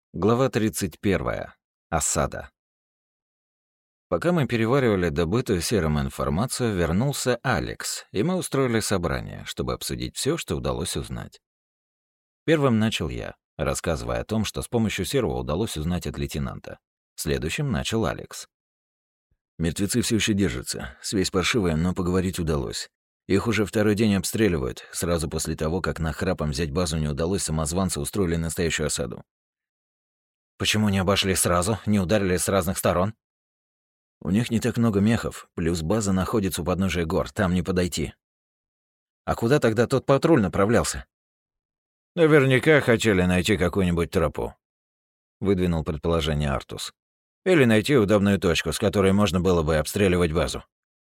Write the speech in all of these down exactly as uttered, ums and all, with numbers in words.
Глава тридцать первая. Осада. Пока мы переваривали добытую серым информацию, вернулся Алекс, и мы устроили собрание, чтобы обсудить все, что удалось узнать. Первым начал я, рассказывая о том, что с помощью серого удалось узнать от лейтенанта. Следующим начал Алекс. Мертвецы все еще держатся. Связь паршивая, но поговорить удалось. Их уже второй день обстреливают. Сразу после того, как нахрапом взять базу не удалось, самозванцы устроили настоящую осаду. Почему не обошли сразу, не ударили с разных сторон? У них не так много мехов, плюс база находится у подножия гор, там не подойти. А куда тогда тот патруль направлялся? Наверняка хотели найти какую-нибудь тропу, выдвинул предположение Артус. Или найти удобную точку, с которой можно было бы обстреливать базу.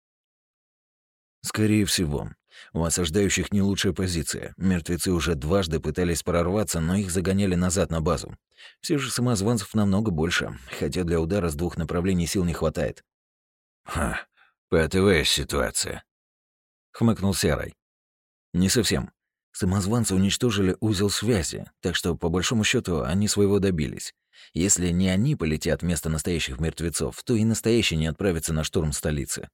Скорее всего. У осаждающих не лучшая позиция. Мертвецы уже дважды пытались прорваться, но их загоняли назад на базу. Все же самозванцев намного больше, хотя для удара с двух направлений сил не хватает. Ха, патовая ситуация, хмыкнул Серый. Не совсем. Самозванцы уничтожили узел связи, так что, по большому счету, они своего добились. Если не они полетят вместо настоящих мертвецов, то и настоящие не отправятся на штурм столицы.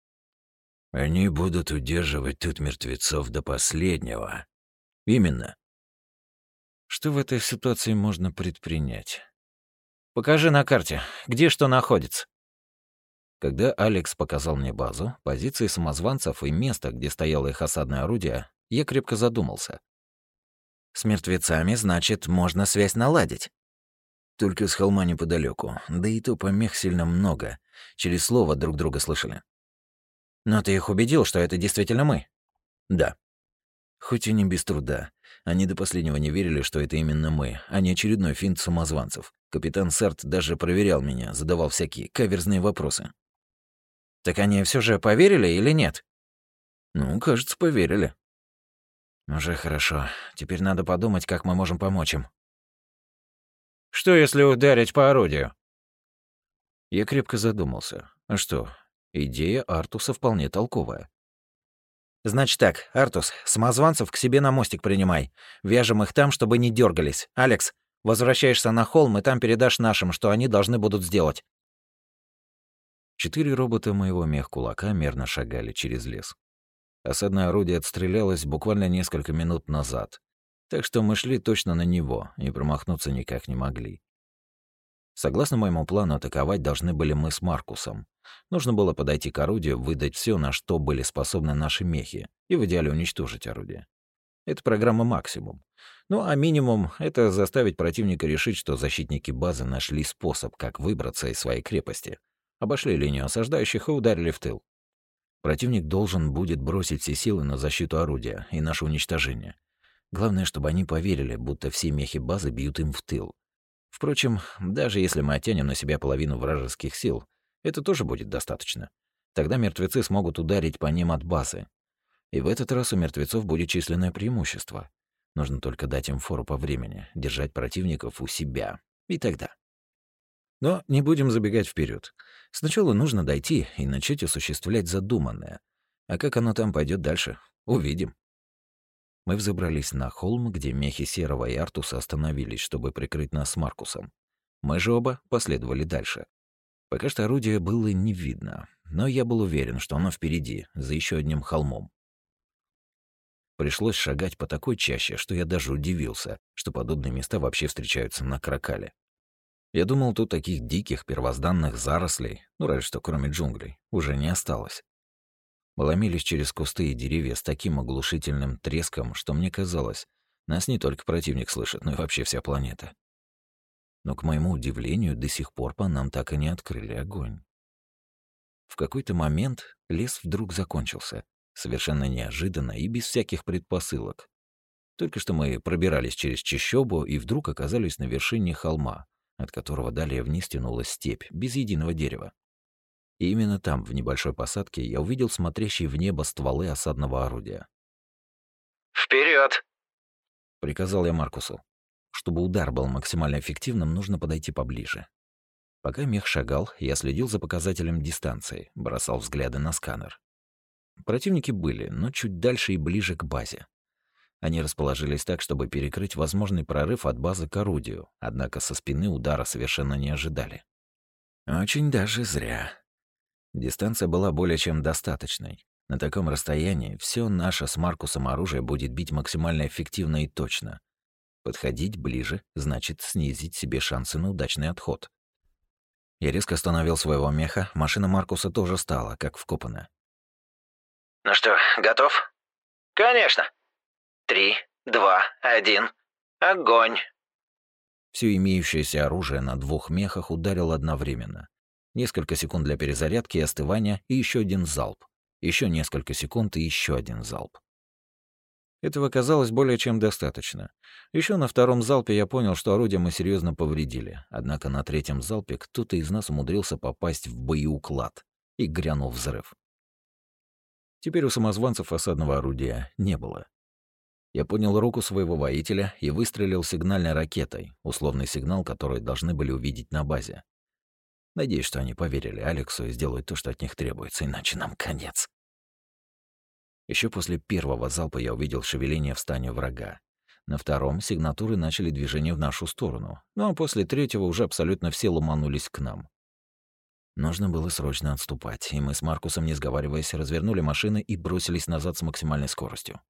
Они будут удерживать тут мертвецов до последнего. Именно. Что в этой ситуации можно предпринять? Покажи на карте, где что находится. Когда Алекс показал мне базу, позиции самозванцев и место, где стояло их осадное орудие, я крепко задумался. С мертвецами, значит, можно связь наладить. Только с холма неподалеку, да и то помех сильно много. Через слово друг друга слышали. Но ты их убедил, что это действительно мы? Да. Хоть и не без труда. Они до последнего не верили, что это именно мы, а не очередной финт самозванцев. Капитан Сарт даже проверял меня, задавал всякие каверзные вопросы. Так они все же поверили или нет? Ну, кажется, поверили. Уже хорошо. Теперь надо подумать, как мы можем помочь им. Что, если ударить по орудию? Я крепко задумался. А что, идея Артуса вполне толковая. Значит так, Артус, самозванцев к себе на мостик принимай. Вяжем их там, чтобы не дергались. Алекс, возвращаешься на холм, и там передашь нашим, что они должны будут сделать. Четыре робота моего мех-кулака мерно шагали через лес. Осадное орудие отстрелялось буквально несколько минут назад, так что мы шли точно на него и промахнуться никак не могли. Согласно моему плану, атаковать должны были мы с Маркусом. Нужно было подойти к орудию, выдать все, на что были способны наши мехи, и в идеале уничтожить орудие. Это программа максимум. Ну а минимум — это заставить противника решить, что защитники базы нашли способ, как выбраться из своей крепости. Обошли линию осаждающих и ударили в тыл. Противник должен будет бросить все силы на защиту орудия и наше уничтожение. Главное, чтобы они поверили, будто все мехи базы бьют им в тыл. Впрочем, даже если мы оттянем на себя половину вражеских сил, это тоже будет достаточно. Тогда мертвецы смогут ударить по ним от базы. И в этот раз у мертвецов будет численное преимущество. Нужно только дать им фору по времени, держать противников у себя. И тогда. Но не будем забегать вперед. Сначала нужно дойти и начать осуществлять задуманное. А как оно там пойдет дальше, увидим. Мы взобрались на холм, где мехи Серого и Артуса остановились, чтобы прикрыть нас с Маркусом. Мы же оба последовали дальше. Пока что орудие было не видно, но я был уверен, что оно впереди, за еще одним холмом. Пришлось шагать по такой чаще, что я даже удивился, что подобные места вообще встречаются на Кракале. Я думал, тут таких диких первозданных зарослей, ну разве что кроме джунглей, уже не осталось. Мы ломились через кусты и деревья с таким оглушительным треском, что мне казалось, нас не только противник слышит, но и вообще вся планета. Но, к моему удивлению, до сих пор по нам так и не открыли огонь. В какой-то момент лес вдруг закончился, совершенно неожиданно и без всяких предпосылок. Только что мы пробирались через чащобу и вдруг оказались на вершине холма, от которого далее вниз тянулась степь, без единого дерева. И именно там, в небольшой посадке, я увидел смотрящие в небо стволы осадного орудия. «Вперед!» — приказал я Маркусу. Чтобы удар был максимально эффективным, нужно подойти поближе. Пока мех шагал, я следил за показателем дистанции, бросал взгляды на сканер. Противники были, но чуть дальше и ближе к базе. Они расположились так, чтобы перекрыть возможный прорыв от базы к орудию, однако со спины удара совершенно не ожидали. Очень даже зря. Дистанция была более чем достаточной. На таком расстоянии все наше с Маркусом оружие будет бить максимально эффективно и точно. Подходить ближе значит снизить себе шансы на удачный отход. Я резко остановил своего меха, машина Маркуса тоже стала, как вкопанная. «Ну что, готов?» «Конечно. Три, два, один. Огонь!» Все имеющееся оружие на двух мехах ударило одновременно. Несколько секунд для перезарядки и остывания, и еще один залп. Еще несколько секунд и еще один залп. Этого оказалось более чем достаточно. Еще на втором залпе я понял, что орудие мы серьезно повредили. Однако на третьем залпе кто-то из нас умудрился попасть в боеуклад, и грянул взрыв. Теперь у самозванцев осадного орудия не было. Я поднял руку своего воителя и выстрелил сигнальной ракетой, условный сигнал, который должны были увидеть на базе. Надеюсь, что они поверили Алексу и сделают то, что от них требуется, иначе нам конец. Еще после первого залпа я увидел шевеление в стане врага. На втором сигнатуры начали движение в нашу сторону, ну а после третьего уже абсолютно все ломанулись к нам. Нужно было срочно отступать, и мы с Маркусом, не сговариваясь, развернули машины и бросились назад с максимальной скоростью.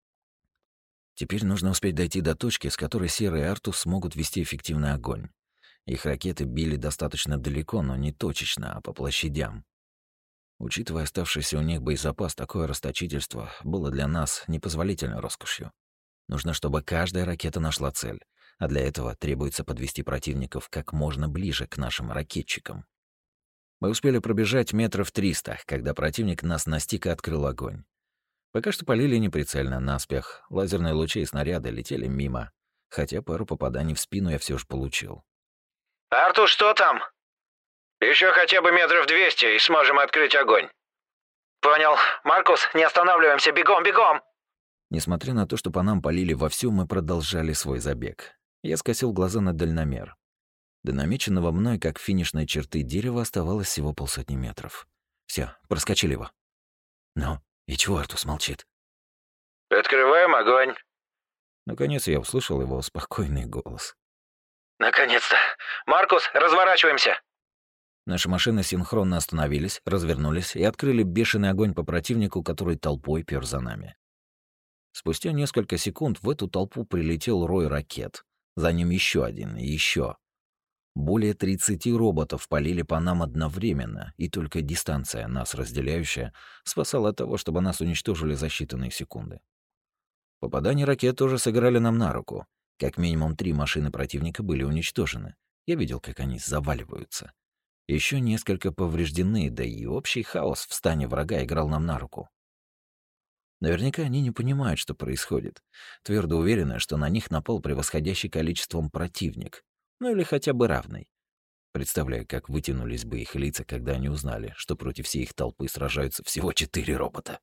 Теперь нужно успеть дойти до точки, с которой Серый и Артус смогут вести эффективный огонь. Их ракеты били достаточно далеко, но не точечно, а по площадям. Учитывая оставшийся у них боезапас, такое расточительство было для нас непозволительной роскошью. Нужно, чтобы каждая ракета нашла цель, а для этого требуется подвести противников как можно ближе к нашим ракетчикам. Мы успели пробежать метров триста, когда противник нас настиг и открыл огонь. Пока что полили неприцельно, наспех. Лазерные лучи и снаряды летели мимо, хотя пару попаданий в спину я все же получил. «Артур, что там?» «Еще хотя бы метров двести, и сможем открыть огонь». «Понял. Маркус, не останавливаемся, бегом, бегом!» Несмотря на то, что по нам полили вовсю, мы продолжали свой забег. Я скосил глаза на дальномер. До намеченного мной, как финишной черты дерева, оставалось всего полсотни метров. Все, проскочили его. Ну, и чего Артус молчит? «Открываем огонь». Наконец я услышал его спокойный голос. «Наконец-то! Маркус, разворачиваемся!» Наши машины синхронно остановились, развернулись и открыли бешеный огонь по противнику, который толпой пёр за нами. Спустя несколько секунд в эту толпу прилетел рой ракет. За ним еще один и еще. Более тридцати роботов полили по нам одновременно, и только дистанция, нас разделяющая, спасала от того, чтобы нас уничтожили за считанные секунды. Попадания ракет тоже сыграли нам на руку. Как минимум три машины противника были уничтожены. Я видел, как они заваливаются. Еще несколько повреждены, да и общий хаос в стане врага играл нам на руку. Наверняка они не понимают, что происходит. Твердо уверены, что на них напал превосходящий количеством противник. Ну или хотя бы равный. Представляю, как вытянулись бы их лица, когда они узнали, что против всей их толпы сражаются всего четыре робота.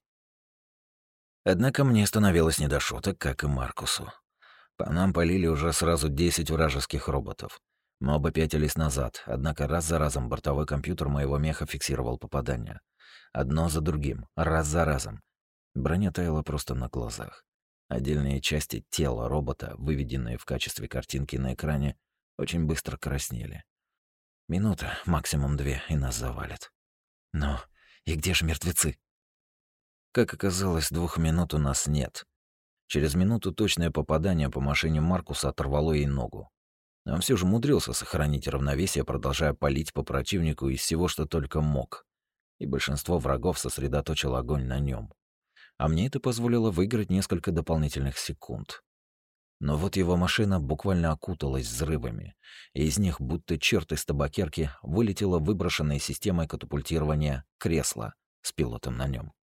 Однако мне становилось не до шуток, как и Маркусу. По нам полили уже сразу десять вражеских роботов. Мы оба пятились назад, однако раз за разом бортовой компьютер моего меха фиксировал попадания. Одно за другим, раз за разом. Броня таяла просто на глазах. Отдельные части тела робота, выведенные в качестве картинки на экране, очень быстро краснели. Минута, максимум две, и нас завалят. Но и где же мертвецы? Как оказалось, двух минут у нас нет. Через минуту точное попадание по машине Маркуса оторвало ей ногу. Но он все же умудрился сохранить равновесие, продолжая палить по противнику из всего, что только мог. И большинство врагов сосредоточило огонь на нем. А мне это позволило выиграть несколько дополнительных секунд. Но вот его машина буквально окуталась взрывами, и из них, будто черт из табакерки, вылетело выброшенное системой катапультирования кресло с пилотом на нем.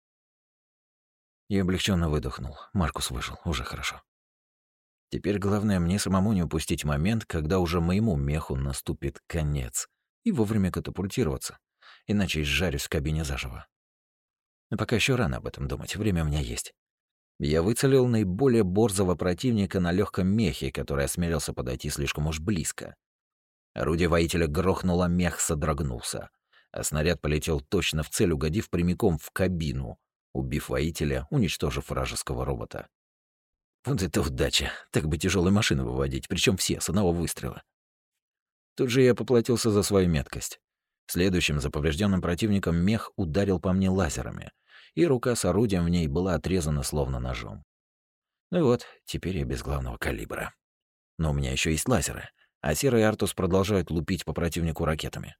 Я облегченно выдохнул. Маркус выжил, уже хорошо. Теперь главное мне самому не упустить момент, когда уже моему меху наступит конец, и вовремя катапультироваться, иначе изжарюсь в кабине заживо. Но пока еще рано об этом думать, время у меня есть. Я выцелил наиболее борзого противника на легком мехе, который осмелился подойти слишком уж близко. Орудие воителя грохнуло, мех содрогнулся, а снаряд полетел точно в цель, угодив прямиком в кабину, убив воителя, уничтожив вражеского робота. Вот это удача. Так бы тяжелые машины выводить, причем все, с одного выстрела. Тут же я поплатился за свою меткость. Следующим за поврежденным противником мех ударил по мне лазерами, и рука с орудием в ней была отрезана словно ножом. Ну вот, теперь я без главного калибра. Но у меня еще есть лазеры, а Серый и Артус продолжают лупить по противнику ракетами.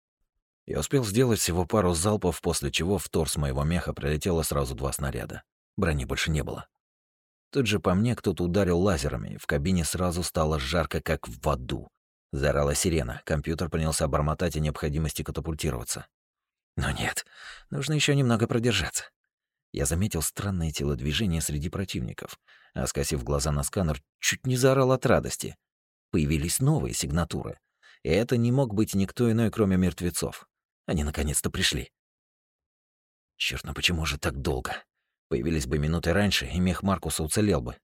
Я успел сделать всего пару залпов, после чего в торс моего меха прилетело сразу два снаряда. Брони больше не было. Тут же по мне кто-то ударил лазерами, и в кабине сразу стало жарко, как в аду. Заорала сирена, компьютер принялся бормотать о необходимости катапультироваться. Но нет, нужно еще немного продержаться. Я заметил странные телодвижения среди противников, а, скосив глаза на сканер, чуть не заорал от радости. Появились новые сигнатуры, и это не мог быть никто иной, кроме мертвецов. Они наконец-то пришли. Чёрт, ну почему же так долго? Появились бы минуты раньше, и мех Маркуса уцелел бы.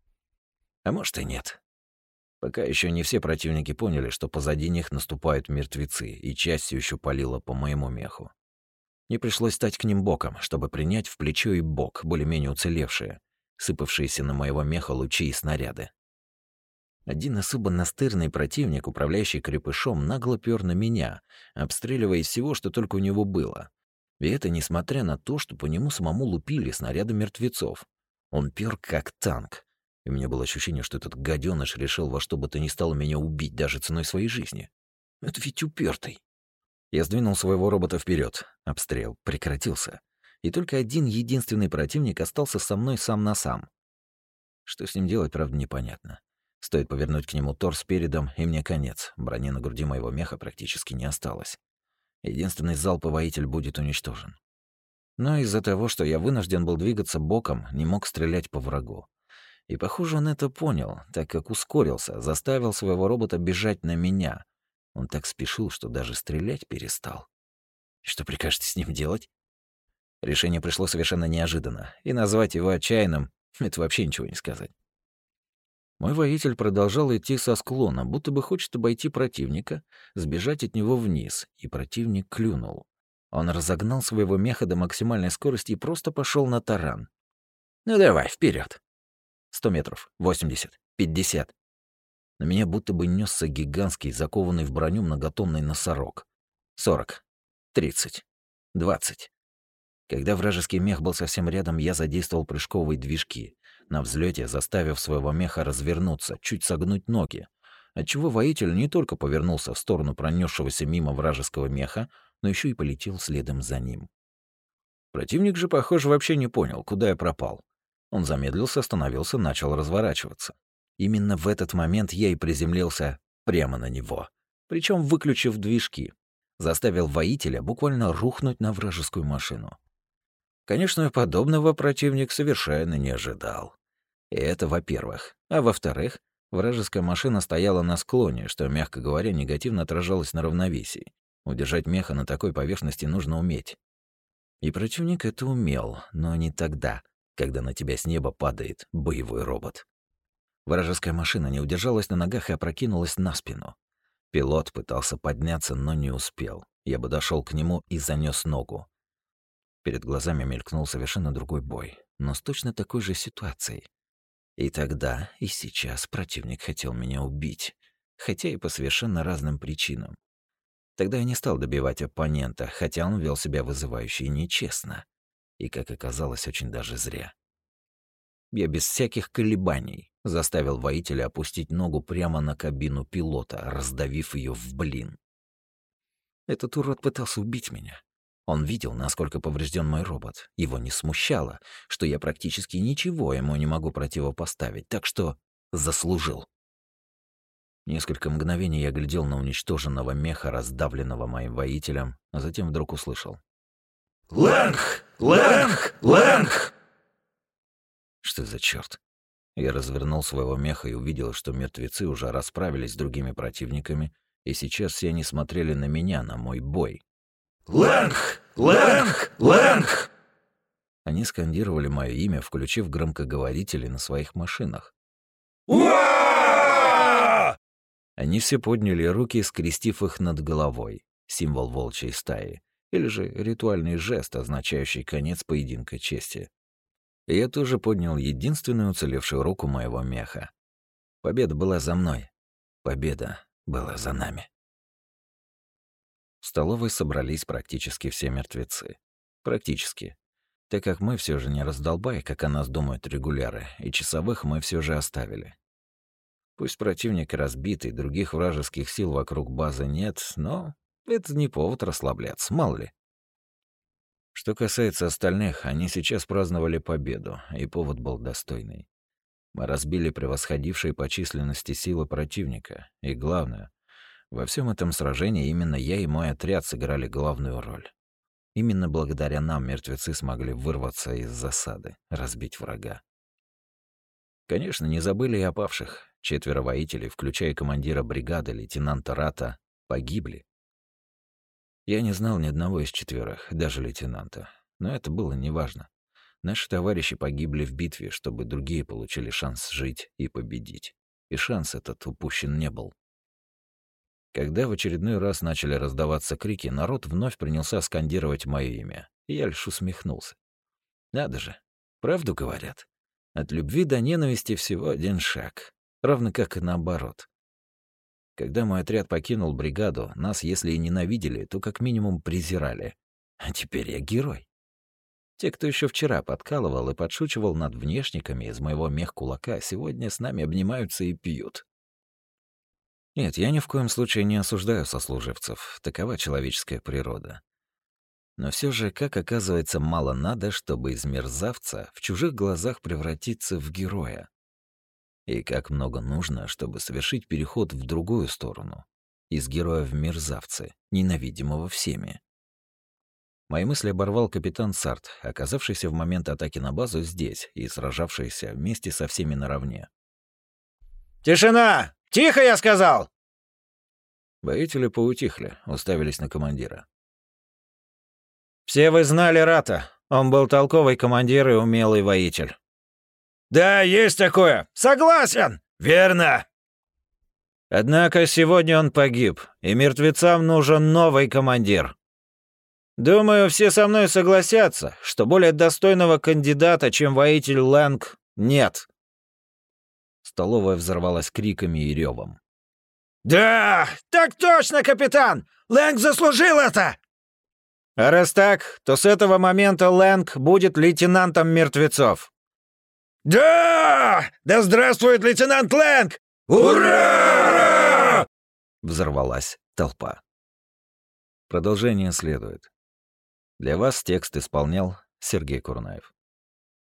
А может и нет. Пока еще не все противники поняли, что позади них наступают мертвецы, и частью еще палило по моему меху. Мне пришлось стать к ним боком, чтобы принять в плечо и бок, более-менее уцелевшие, сыпавшиеся на моего меха лучи и снаряды. Один особо настырный противник, управляющий крепышом, нагло пёр на меня, обстреливая из всего, что только у него было. И это несмотря на то, что по нему самому лупили снаряды мертвецов. Он пёр как танк. И у меня было ощущение, что этот гадёныш решил во что бы то ни стало меня убить даже ценой своей жизни. Это ведь упертый. Я сдвинул своего робота вперед. Обстрел прекратился. И только один единственный противник остался со мной сам на сам. Что с ним делать, правда, непонятно. Стоит повернуть к нему торс передом, и мне конец. Брони на груди моего меха практически не осталось. Единственный залп и воитель будет уничтожен. Но из-за того, что я вынужден был двигаться боком, не мог стрелять по врагу. И, похоже, он это понял, так как ускорился, заставил своего робота бежать на меня. Он так спешил, что даже стрелять перестал. И что прикажете с ним делать? Решение пришло совершенно неожиданно, и назвать его отчаянным — это вообще ничего не сказать. Мой воитель продолжал идти со склона, будто бы хочет обойти противника, сбежать от него вниз, и противник клюнул. Он разогнал своего меха до максимальной скорости и просто пошел на таран. «Ну давай, вперед! Сто метров, восемьдесят, пятьдесят. На меня будто бы несся гигантский, закованный в броню многотонный носорог. Сорок, тридцать, двадцать. Когда вражеский мех был совсем рядом, я задействовал прыжковые движки, на взлете заставив своего меха развернуться, чуть согнуть ноги, отчего воитель не только повернулся в сторону пронесшегося мимо вражеского меха, но еще и полетел следом за ним. Противник же, похоже, вообще не понял, куда я пропал. Он замедлился, остановился, начал разворачиваться. Именно в этот момент я и приземлился прямо на него, причем выключив движки, заставил воителя буквально рухнуть на вражескую машину. Конечно, подобного противник совершенно не ожидал. И это во-первых. А во-вторых, вражеская машина стояла на склоне, что, мягко говоря, негативно отражалось на равновесии. Удержать меха на такой поверхности нужно уметь. И противник это умел, но не тогда, когда на тебя с неба падает боевой робот. Вражеская машина не удержалась на ногах и опрокинулась на спину. Пилот пытался подняться, но не успел. Я бы дошел к нему и занёс ногу. Перед глазами мелькнул совершенно другой бой, но с точно такой же ситуацией. И тогда, и сейчас противник хотел меня убить, хотя и по совершенно разным причинам. Тогда я не стал добивать оппонента, хотя он вел себя вызывающе и нечестно. И, как оказалось, очень даже зря. Я без всяких колебаний заставил воителя опустить ногу прямо на кабину пилота, раздавив ее в блин. Этот урод пытался убить меня. Он видел, насколько поврежден мой робот. Его не смущало, что я практически ничего ему не могу противопоставить, так что заслужил. Несколько мгновений я глядел на уничтоженного меха, раздавленного моим воителем, а затем вдруг услышал: «Лэнг! Лэнг! Лэнг!» Что за чёрт? Я развернул своего меха и увидел, что мертвецы уже расправились с другими противниками, и сейчас все они смотрели на меня, на мой бой. «Лэнг! Лэнг! Лэнг!» Они скандировали моё имя, включив громкоговорители на своих машинах. «Уа!» Они все подняли руки, скрестив их над головой, символ волчьей стаи, или же ритуальный жест, означающий конец поединка чести. И я тоже поднял единственную уцелевшую руку моего меха. Победа была за мной. Победа была за нами. В столовой собрались практически все мертвецы. Практически. Так как мы все же не раздолбай, как о нас думают регуляры, и часовых мы все же оставили. Пусть противник разбит и других вражеских сил вокруг базы нет, но это не повод расслабляться, мало ли. Что касается остальных, они сейчас праздновали победу, и повод был достойный. Мы разбили превосходившие по численности силы противника, и главное, во всем этом сражении именно я и мой отряд сыграли главную роль. Именно благодаря нам мертвецы смогли вырваться из засады, разбить врага. Конечно, не забыли и о павших. Четверо воителей, включая командира бригады, лейтенанта Рата, погибли. Я не знал ни одного из четверых, даже лейтенанта. Но это было неважно. Наши товарищи погибли в битве, чтобы другие получили шанс жить и победить. И шанс этот упущен не был. Когда в очередной раз начали раздаваться крики, народ вновь принялся скандировать мое имя, и я лишь усмехнулся. Надо же, правду говорят. От любви до ненависти всего один шаг, равно как и наоборот. Когда мой отряд покинул бригаду, нас, если и ненавидели, то как минимум презирали. А теперь я герой. Те, кто еще вчера подкалывал и подшучивал над внешниками из моего мех-кулака, сегодня с нами обнимаются и пьют. Нет, я ни в коем случае не осуждаю сослуживцев. Такова человеческая природа. Но все же, как оказывается, мало надо, чтобы из мерзавца в чужих глазах превратиться в героя. И как много нужно, чтобы совершить переход в другую сторону. Из героя в мерзавца, ненавидимого всеми. Мои мысли оборвал капитан Сарт, оказавшийся в момент атаки на базу здесь и сражавшийся вместе со всеми наравне. «Тишина! Тихо, я сказал!» Воители поутихли, уставились на командира. «Все вы знали Рата. Он был толковый командир и умелый воитель». «Да, есть такое. Согласен. Верно». «Однако сегодня он погиб, и мертвецам нужен новый командир. Думаю, все со мной согласятся, что более достойного кандидата, чем воитель Лэнг, нет». Столовая взорвалась криками и ревом. «Да, так точно, капитан! Лэнг заслужил это!» «А раз так, то с этого момента Лэнг будет лейтенантом мертвецов». «Да! Да здравствует лейтенант Лэнг! Ура!» Взорвалась толпа. Продолжение следует. Для вас текст исполнял Сергей Курнаев.